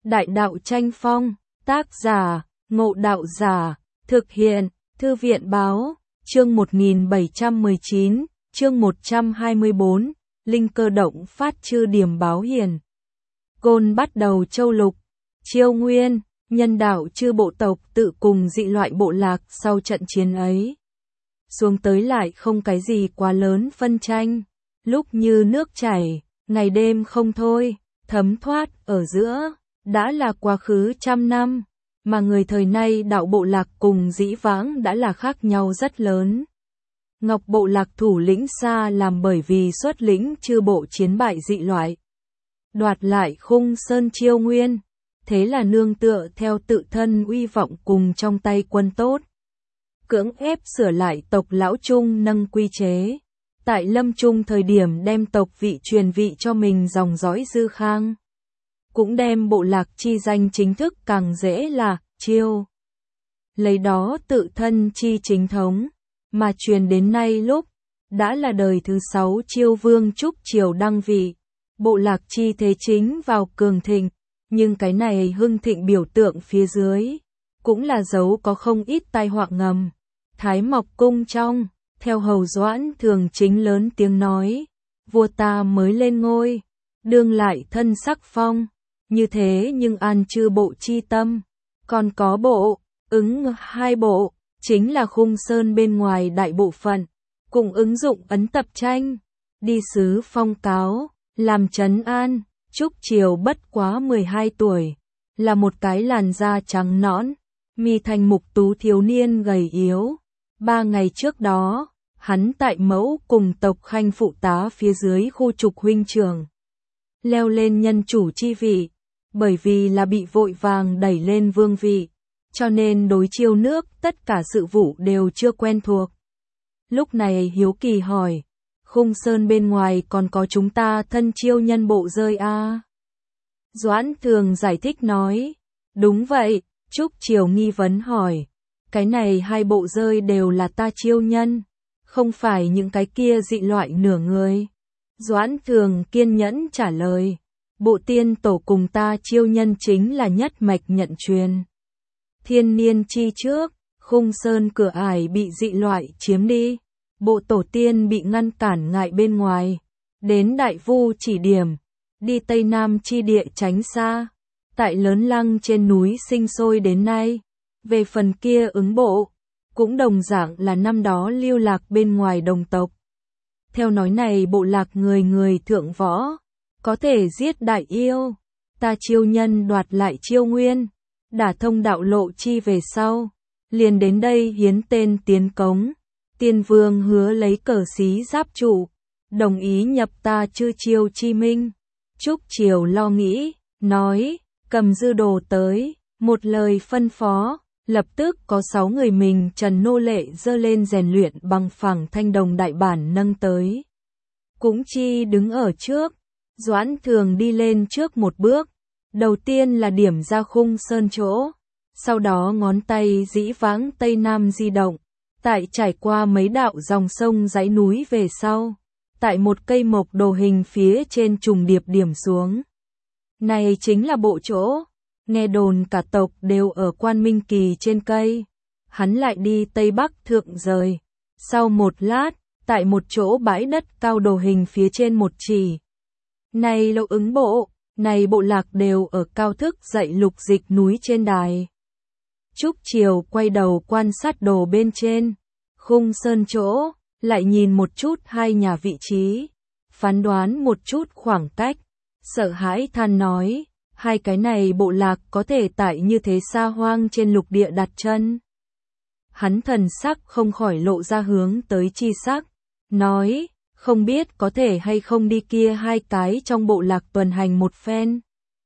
Đại đạo tranh phong, tác giả, Ngộ Đạo Giả, thực hiện, Thư viện báo, chương 1719, chương 124, Linh Cơ Động phát chư điểm báo hiền. Côn bắt đầu châu lục, Chiêu Nguyên, nhân đạo chư bộ tộc tự cùng dị loại bộ lạc sau trận chiến ấy. Xuống tới lại không cái gì quá lớn phân tranh, lúc như nước chảy, ngày đêm không thôi, thấm thoát ở giữa, đã là quá khứ trăm năm, mà người thời nay đạo bộ lạc cùng dĩ vãng đã là khác nhau rất lớn. Ngọc bộ lạc thủ lĩnh Sa làm bởi vì xuất lĩnh chư bộ chiến bại dị loại, đoạt lại Khung Sơn Chiêu Nguyên, thế là nương tựa theo tự thân uy vọng cùng trong tay quân tốt, cưỡng ép sửa lại tộc lão Trung nâng quy chế, tại lâm trung thời điểm đem tộc vị truyền vị cho mình dòng dõi Dư Khang, cũng đem bộ lạc chi danh chính thức càng dễ là Chiêu, lấy đó tự thân chi chính thống, mà truyền đến nay lúc đã là đời thứ 6 Chiêu Vương Trúc Triều đăng vị, bộ lạc chi thế chính vào cường thịnh, nhưng cái này hưng thịnh biểu tượng phía dưới cũng là dấu có không ít tai họa ngầm. Thái Mộc cung trong, theo hầu Doãn Thường chính lớn tiếng nói, vua ta mới lên ngôi, đương lại thân sắc phong, như thế nhưng an chư bộ chi tâm, còn có bộ, ứng hai bộ, chính là Khung Sơn bên ngoài đại bộ phận, cùng ứng dụng ấn tập tranh, đi sứ phong cáo, làm trấn an. Trúc Triều bất quá 12 tuổi, là một cái làn da trắng nõn, mi thành mục tú thiếu niên gầy yếu. 3 ngày trước đó, hắn tại mẫu cùng tộc Khanh phụ tá phía dưới khu trục huynh trưởng, leo lên nhân chủ chi vị, bởi vì là bị vội vàng đẩy lên vương vị, cho nên đối Chiêu nước tất cả sự vụ đều chưa quen thuộc. Lúc này hiếu kỳ hỏi, Khung Sơn bên ngoài còn có chúng ta thân Chiêu nhân bộ rơi à? Doãn Thường giải thích nói, đúng vậy. Trúc Triều nghi vấn hỏi, cái này hai bộ rơi đều là ta Chiêu nhân, không phải những cái kia dị loại nửa người. Doãn Thường kiên nhẫn trả lời, bộ tiên tổ cùng ta Chiêu nhân chính là nhất mạch nhận truyền. Thiên niên chi trước, Khung Sơn cửa ải bị dị loại chiếm đi, bộ tổ tiên bị ngăn cản ngại bên ngoài, đến Đại Vu chỉ điểm, đi Tây Nam chi địa tránh xa, tại Lớn Lăng trên núi sinh sôi đến nay. Về phần kia ứng bộ, cũng đồng dạng là năm đó lưu lạc bên ngoài đồng tộc. Theo nói này bộ lạc người người thượng võ, có thể giết đại yêu, ta Chiêu nhân đoạt lại Chiêu Nguyên, đả thông đạo lộ chi về sau, liền đến đây hiến tên tiến cống. Tiên Vương hứa lấy cờ xí giáp trụ, đồng ý nhập ta chư Chiêu chi minh. Trúc Triều lo nghĩ, nói, cầm dư đồ tới, một lời phân phó, lập tức có 6 người mình trần nô lệ dơ lên rèn luyện bằng phẳng thanh đồng đại bản nâng tới. Cũng chi đứng ở trước, Doãn Thường đi lên trước một bước, đầu tiên là điểm ra Khung Sơn chỗ, sau đó ngón tay dĩ vãng Tây Nam di động, tại trải qua mấy đạo dòng sông dãy núi về sau, tại một cây mộc đồ hình phía trên trùng điệp điểm xuống. Này chính là bộ chỗ, nghe đồn cả tộc đều ở Quan Minh Kỳ trên cây. Hắn lại đi Tây Bắc thượng rời. Sau một lát, tại một chỗ bãi đất cao đồ hình phía trên một chỉ. Này lộ ứng bộ, này bộ lạc đều ở cao thức dậy lục dịch núi trên đài. Trúc Triều quay đầu quan sát đồ bên trên, Khung Sơn chỗ, lại nhìn một chút hai nhà vị trí, phán đoán một chút khoảng cách, sợ hãi than nói, hai cái này bộ lạc có thể tại như thế xa hoang trên lục địa đặt chân. Hắn thần sắc không khỏi lộ ra hướng tới chi sắc, nói, không biết có thể hay không đi kia hai cái trong bộ lạc tuần hành một phen.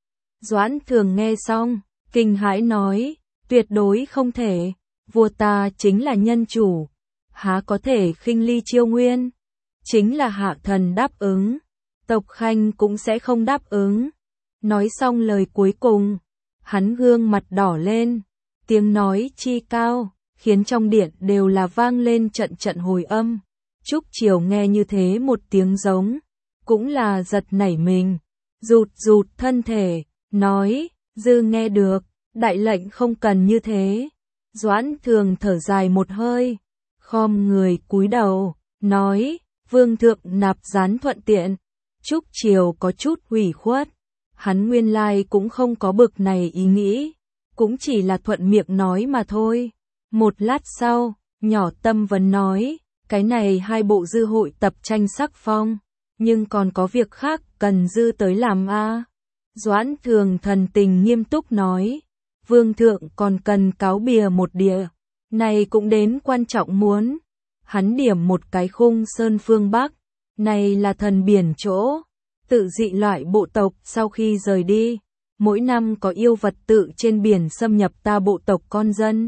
Doãn Thường nghe xong, kinh hãi nói, tuyệt đối không thể, vua ta chính là nhân chủ, há có thể khinh ly Chiêu Nguyên, chính là hạ thần đáp ứng, tộc Khanh cũng sẽ không đáp ứng. Nói xong lời cuối cùng, hắn gương mặt đỏ lên, tiếng nói chi cao, khiến trong điện đều là vang lên trận trận hồi âm. Trúc Triều nghe như thế một tiếng giống, cũng là giật nảy mình, rụt rụt thân thể, nói, Dư nghe được, đại lệnh không cần như thế. Doãn Thường thở dài một hơi, khom người cúi đầu, nói, vương thượng nạp gián thuận tiện. Trúc Triều có chút ủy khuất, hắn nguyên lai cũng không có bực này ý nghĩ, cũng chỉ là thuận miệng nói mà thôi. Một lát sau, nhỏ Tâm vấn nói, cái này hai bộ Dư hội tập tranh sắc phong, nhưng còn có việc khác cần Dư tới làm a. Doãn Thường thần tình nghiêm túc nói, vương thượng còn cần cáo bìa một địa, này cũng đến quan trọng muốn. Hắn điểm một cái khung sơn phương Bắc, này là thần biển chỗ, tự dị loại bộ tộc sau khi rời đi, mỗi năm có yêu vật tự trên biển xâm nhập ta bộ tộc con dân.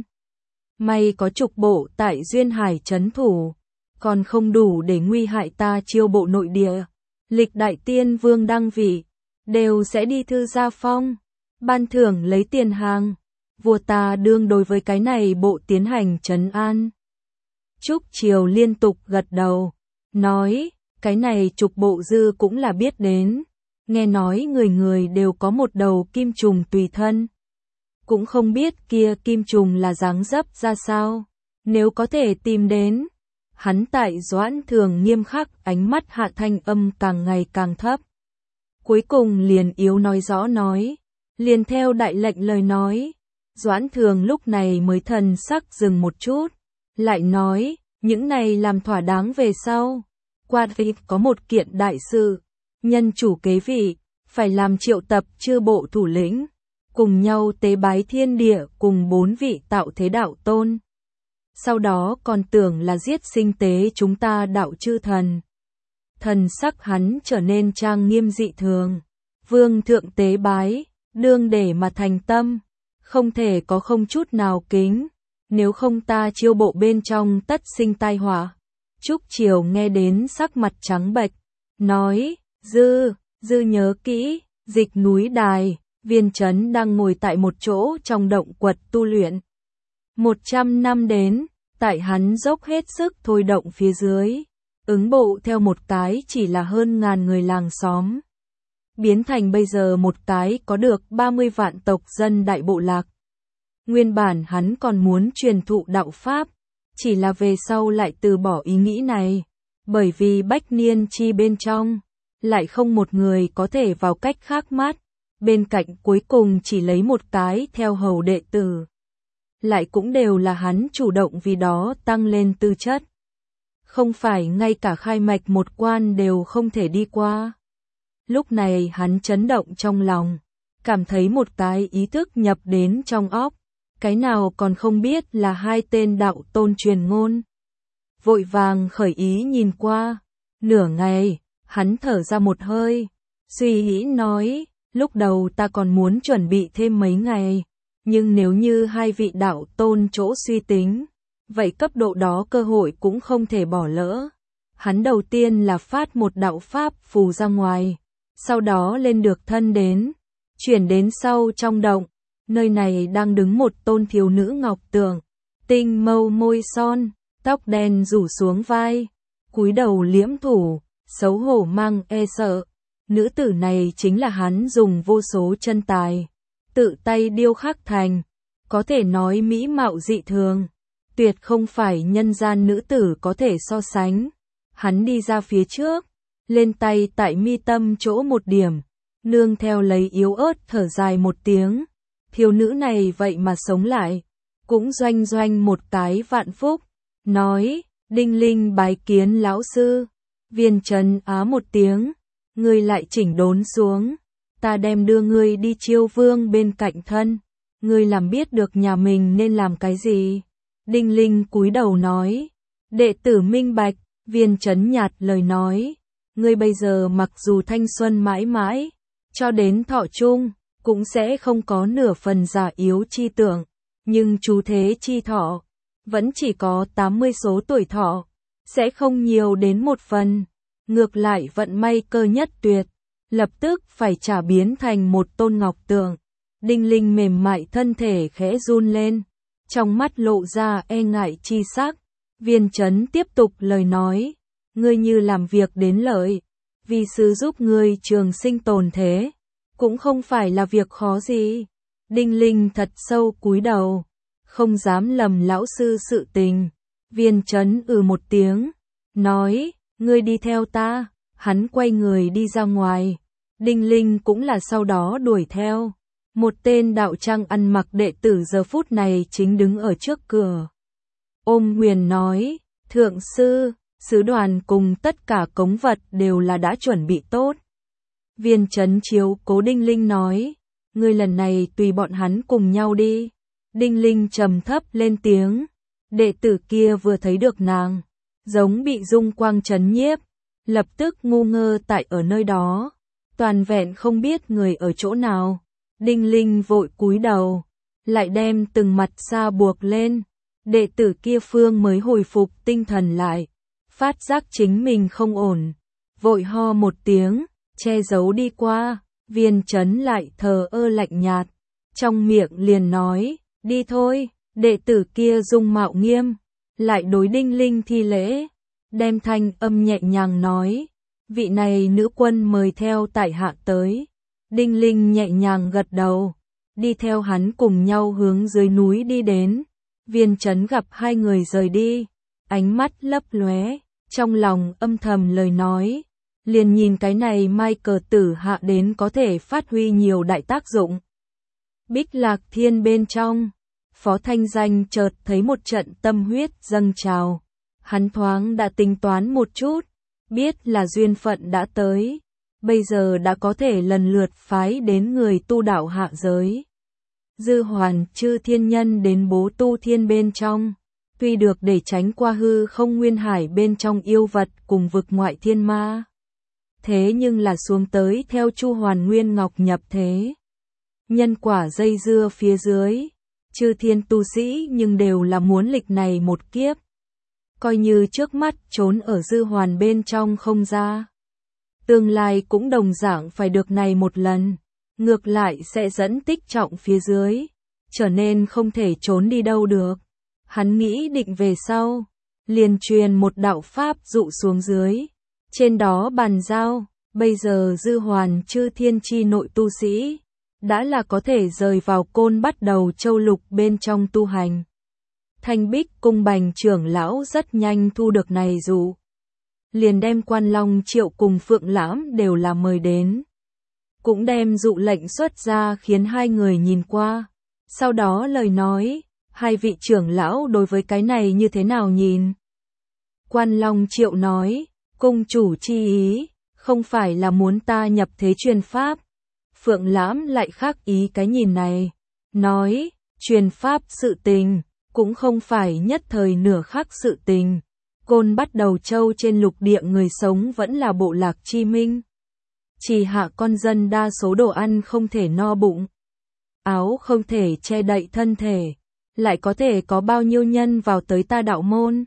May có trục bộ tại Duyên Hải trấn thủ, còn không đủ để nguy hại ta chiêu bộ nội địa. Lịch đại tiên vương đăng vị, đều sẽ đi thư gia phong, ban thưởng lấy tiền hàng. Vua ta đương đối với cái này bộ tiến hành trấn an. Trúc Triều liên tục gật đầu, nói, cái này trục bộ Dư cũng là biết đến, nghe nói người người đều có một đầu kim trùng tùy thân. Cũng không biết kia kim trùng là dáng dấp ra sao, nếu có thể tìm đến. Hắn tại Doãn Thường nghiêm khắc, ánh mắt hạ thanh âm càng ngày càng thấp. Cuối cùng liền yếu nói rõ nói, liền theo đại lệnh lời nói. Doãn Thường lúc này mới thần sắc dừng một chút, lại nói, những này làm thỏa đáng về sau. Qua việc có một kiện đại sự, nhân chủ kế vị, phải làm triệu tập chư bộ thủ lĩnh, cùng nhau tế bái thiên địa cùng 4 vị tạo thế đạo tôn. Sau đó còn tưởng là giết sinh tế chúng ta đạo chư thần. Thần sắc hắn trở nên trang nghiêm dị thường. Vương thượng tế bái, đương để mà thành tâm, không thể có không chút nào kính, nếu không ta chiêu bộ bên trong tất sinh tai họa. Trúc Triều nghe đến sắc mặt trắng bệch, nói, Dư nhớ kỹ, Dịch núi đài, Viên Chấn đang ngồi tại một chỗ trong động quật tu luyện. 100 năm đến, tại hắn dốc hết sức thôi động phía dưới, ứng bộ theo một cái chỉ là hơn ngàn người làng xóm, biến thành bây giờ một cái có được 30 vạn tộc dân đại bộ lạc. Nguyên bản hắn còn muốn truyền thụ đạo Pháp, chỉ là về sau lại từ bỏ ý nghĩ này, bởi vì bách niên chi bên trong, lại không một người có thể vào cách khác mắt, bên cạnh cuối cùng chỉ lấy một cái theo hầu đệ tử. Lại cũng đều là hắn chủ động vì đó tăng lên tư chất. Không phải ngay cả khai mạch một quan đều không thể đi qua. Lúc này hắn chấn động trong lòng, cảm thấy một cái ý thức nhập đến trong óc, cái nào còn không biết là hai tên đạo tôn truyền ngôn. Vội vàng khởi ý nhìn qua, nửa ngày, hắn thở ra một hơi, suy nghĩ nói, lúc đầu ta còn muốn chuẩn bị thêm mấy ngày, nhưng nếu như hai vị đạo tôn chỗ suy tính, vậy cấp độ đó cơ hội cũng không thể bỏ lỡ. Hắn đầu tiên là phát một đạo pháp phù ra ngoài, sau đó lên được thân đến, chuyển đến sau trong động, nơi này đang đứng một tôn thiếu nữ ngọc tượng, tinh mâu môi son, tóc đen rủ xuống vai, cúi đầu liễm thủ, xấu hổ mang e sợ. Nữ tử này chính là hắn dùng vô số chân tài, tự tay điêu khắc thành, có thể nói mỹ mạo dị thường, tuyệt không phải nhân gian nữ tử có thể so sánh. Hắn đi ra phía trước, lên tay tại mi tâm chỗ một điểm, nương theo lấy yếu ớt thở dài một tiếng, thiếu nữ này vậy mà sống lại, cũng doanh doanh một cái vạn phúc, nói, Đinh Linh bái kiến lão sư. Viên Chấn á một tiếng, ngươi lại chỉnh đốn xuống, ta đem đưa ngươi đi chiêu vương bên cạnh thân, ngươi làm biết được nhà mình nên làm cái gì. Đinh Linh cúi đầu nói, đệ tử minh bạch. Viên Chấn nhạt lời nói, ngươi bây giờ mặc dù thanh xuân mãi mãi, cho đến thọ chung, cũng sẽ không có nửa phần già yếu chi tưởng, nhưng chú thế chi thọ, vẫn chỉ có 80 số tuổi thọ, sẽ không nhiều đến một phần, ngược lại vận may cơ nhất tuyệt, lập tức phải trả biến thành một tôn ngọc tượng. Đinh Linh mềm mại thân thể khẽ run lên, trong mắt lộ ra e ngại chi sắc. Viên Chấn tiếp tục lời nói, ngươi như làm việc đến lợi, vì sư giúp ngươi trường sinh tồn thế, cũng không phải là việc khó gì. Đinh Linh thật sâu cúi đầu, không dám lầm lão sư sự tình. Viên Chấn một tiếng, nói, ngươi đi theo ta. Hắn quay người đi ra ngoài. Đinh Linh cũng là sau đó đuổi theo. Một tên đạo trang ăn mặc đệ tử giờ phút này chính đứng ở trước cửa. Ôm quyền nói, thượng sư, sứ đoàn cùng tất cả cống vật đều là đã chuẩn bị tốt. Viên Chấn chiếu cố Đinh Linh nói, ngươi lần này tùy bọn hắn cùng nhau đi. Đinh Linh trầm thấp lên tiếng, đệ tử kia vừa thấy được nàng, giống bị dung quang chấn nhiếp, lập tức ngu ngơ tại ở nơi đó, toàn vẹn không biết người ở chỗ nào. Đinh Linh vội cúi đầu, lại đem từng mặt xa buộc lên, đệ tử kia phương mới hồi phục tinh thần lại, phát giác chính mình không ổn, vội ho một tiếng, che giấu đi qua. Viên Chấn lại thờ ơ lạnh nhạt, trong miệng liền nói, đi thôi. Đệ tử kia dung mạo nghiêm, lại đối Đinh Linh thi lễ, đem thanh âm nhẹ nhàng nói, vị này nữ quân mời theo tại hạ tới. Đinh Linh nhẹ nhàng gật đầu, đi theo hắn cùng nhau hướng dưới núi đi đến. Viên Chấn gặp hai người rời đi, ánh mắt lấp lóe, trong lòng âm thầm lời nói, liền nhìn cái này mai cờ tử hạ đến có thể phát huy nhiều đại tác dụng. Bích Lạc Thiên bên trong, Phó Thanh Danh chợt thấy một trận tâm huyết dâng trào, hắn thoáng đã tính toán một chút, biết là duyên phận đã tới, bây giờ đã có thể lần lượt phái đến người tu đạo hạ giới. Dư Hoàn Chư Thiên Nhân đến Bố Tu Thiên bên trong, tuy được để tránh qua hư không nguyên hải bên trong yêu vật cùng vực ngoại thiên ma, thế nhưng là xuống tới theo Chu Hoàn Nguyên Ngọc nhập thế. Nhân quả dây dưa phía dưới, chư thiên tu sĩ nhưng đều là muốn lịch này một kiếp. Coi như trước mắt trốn ở Dư Hoàn bên trong không ra, tương lai cũng đồng dạng phải được này một lần, ngược lại sẽ dẫn tích trọng phía dưới, trở nên không thể trốn đi đâu được. Hắn nghĩ định về sau, liền truyền một đạo pháp dụ xuống dưới, trên đó bàn giao, bây giờ Dư Hoàn Chư Thiên chi nội tu sĩ đã là có thể rời vào Côn Bắt Đầu Châu Lục bên trong tu hành. Thanh Bích Cung Bành trưởng lão rất nhanh thu được này dụ, liền đem Quan Long Triệu cùng Phượng Lãm đều là mời đến, cũng đem dụ lệnh xuất ra khiến hai người nhìn qua. Sau đó lời nói, hai vị trưởng lão đối với cái này như thế nào nhìn? Quan Long Triệu nói, cung chủ chi ý, không phải là muốn ta nhập thế truyền pháp. Phượng Lãm lại khác ý cái nhìn này, nói, truyền pháp sự tình, cũng không phải nhất thời nửa khắc sự tình. Côn Bắt Đầu Châu trên lục địa người sống vẫn là bộ lạc chi minh. Chỉ hạ con dân đa số đồ ăn không thể no bụng, áo không thể che đậy thân thể, lại có thể có bao nhiêu nhân vào tới ta đạo môn.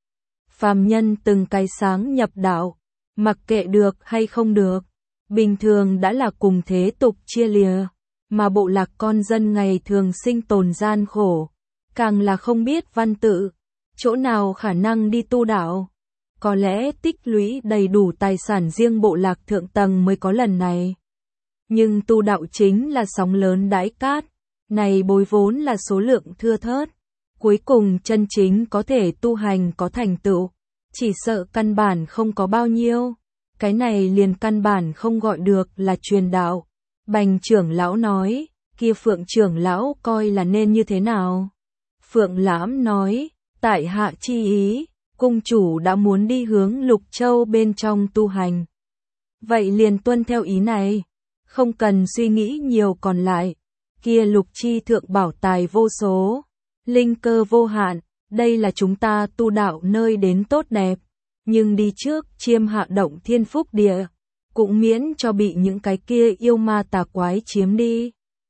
Phàm nhân từng cái sáng nhập đạo, mặc kệ được hay không được, bình thường đã là cùng thế tục chia lìa, mà bộ lạc con dân ngày thường sinh tồn gian khổ, càng là không biết văn tự, chỗ nào khả năng đi tu đạo. Có lẽ tích lũy đầy đủ tài sản riêng bộ lạc thượng tầng mới có lần này. Nhưng tu đạo chính là sóng lớn đãi cát, này bối vốn là số lượng thưa thớt. Cuối cùng chân chính có thể tu hành có thành tựu, chỉ sợ căn bản không có bao nhiêu. Cái này liền căn bản không gọi được là truyền đạo. Bành trưởng lão nói, kia Phượng trưởng lão coi là nên như thế nào? Phượng Lãm nói, tại hạ chi ý, cung chủ đã muốn đi hướng Lục Châu bên trong tu hành. Vậy liền tuân theo ý này, không cần suy nghĩ nhiều còn lại. Kia Lục Chi thượng bảo tài vô số, linh cơ vô hạn, đây là chúng ta tu đạo nơi đến tốt đẹp. Nhưng đi trước chiêm hạ động thiên phúc địa, cũng miễn cho bị những cái kia yêu ma tà quái chiếm đi.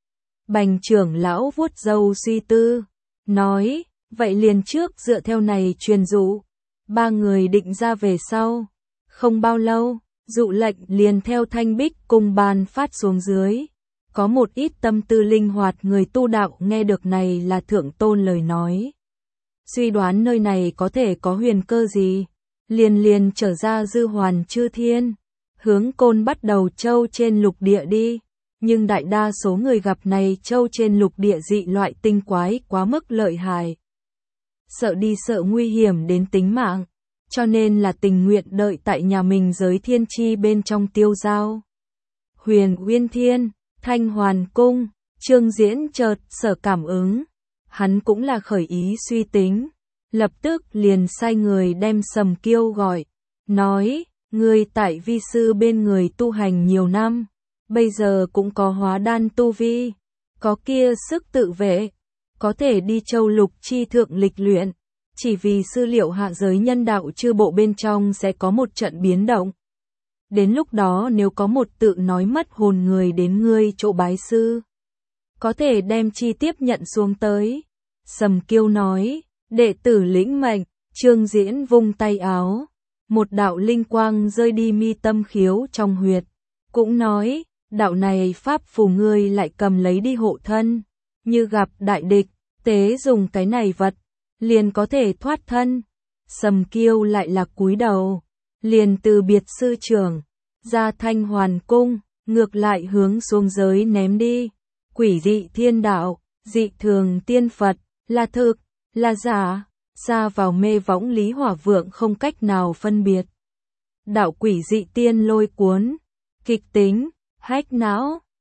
Bành trưởng lão vuốt râu suy tư, nói, vậy liền trước dựa theo này truyền dụ. Ba người định ra về sau, không bao lâu, dụ lệnh liền theo Thanh Bích Cung ban phát xuống dưới. Có một ít tâm tư linh hoạt người tu đạo nghe được này là thượng tôn lời nói, suy đoán nơi này có thể có huyền cơ gì, liền trở ra Dư Hoàn Chư Thiên, hướng Côn Bắt Đầu Châu trên lục địa đi. nhưng đại đa số người gặp này châu trên lục địa dị loại tinh quái quá mức lợi hại. Sợ đi sợ nguy hiểm đến tính mạng, cho nên là tình nguyện đợi tại nhà mình giới thiên chi bên trong tiêu dao. Huyền Uyên Thiên, Thanh Hoàn Cung, Trương Diễn chợt sở cảm ứng, hắn cũng là khởi ý suy tính, lập tức liền sai người đem Sầm Kiêu gọi, nói, ngươi tại vi sư bên người tu hành nhiều năm, bây giờ cũng có hóa đan tu vi, có kia sức tự vệ, có thể đi châu lục chi thượng lịch luyện, chỉ vì sư liệu hạ giới nhân đạo chư bộ bên trong sẽ có một trận biến động. Đến lúc đó nếu có một tự nói mất hồn người đến ngươi chỗ bái sư, có thể đem chi tiếp nhận xuống tới. Sầm Kiêu nói, đệ tử lĩnh mệnh. Trương Diễn vung tay áo, một đạo linh quang rơi đi mi tâm khiếu trong huyệt, cũng nói, đạo này pháp phù ngươi lại cầm lấy đi hộ thân, như gặp đại địch, tế dùng cái này vật, liền có thể thoát thân. Sầm Kiêu lại là cúi đầu, liền từ biệt sư trưởng, ra Thanh Hoàn Cung, ngược lại hướng xuống giới ném đi. Quỷ dị thiên đạo, dị thường tiên Phật, là thực, là giả, xa vào mê võng Lý Hỏa Vượng không cách nào phân biệt. Đạo quỷ dị tiên lôi cuốn, kịch tính, hách não,